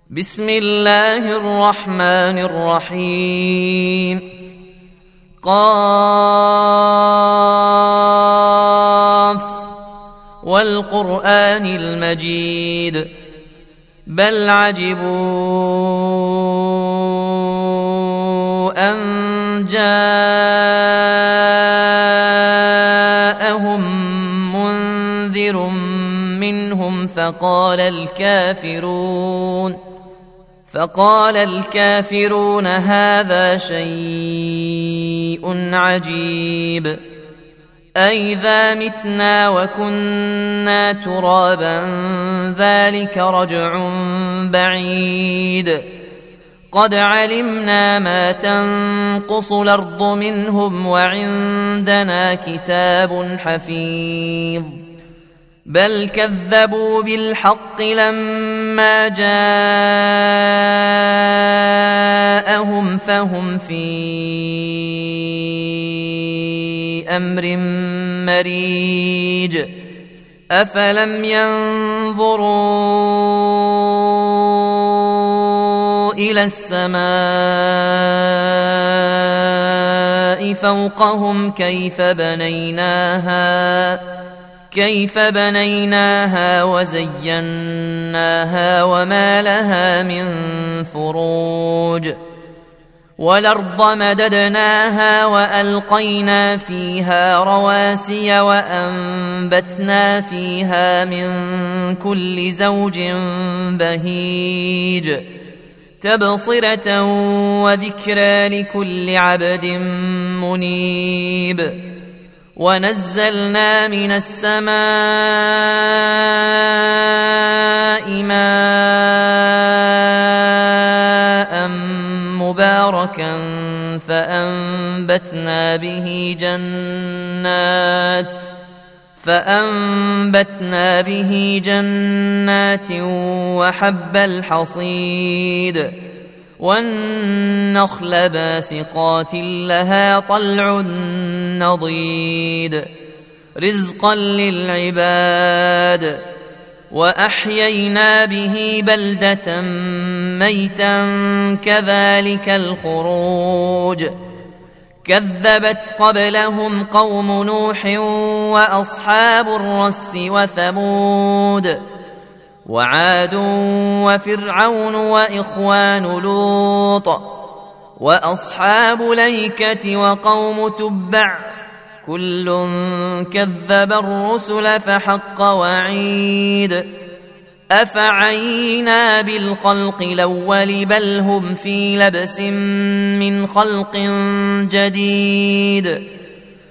بسم الله الرحمن الرحيم. قاف والقرآن المجيد بل عجبوا أن جاءهم منذر منهم فقال الكافرون هذا شيء عجيب أئذا متنا وكنا ترابا ذلك رجع بعيد قد علمنا ما تنقص الأرض منهم وعندنا كتاب حفيظ بل كذبوا بالحق لما جاءهم فهم في أمر مريج أفلم ينظروا إلى السماء فوقهم كيف بنيناها وزيناها وما لها من فروج والأرض مددناها وألقينا فيها رواسي وأنبتنا فيها من كل زوج بهيج تبصرة وذكرى لكل عبد منيب ونزلنا من السماء ماء مباركا فأنبتنا به جنات وحب الحصيد والنخل باسقات لها طلع نضيد رزقا للعباد وأحيينا به بلدة ميتا كذلك الخروج كذبت قبلهم قوم نوح وأصحاب الرس وثمود وعاد وفرعون وإخوان لوط وأصحاب الأيكة وقوم تبع كل كذب الرسل فحق وعيد أفعينا بالخلق الأول بل هم في لبس من خلق جديد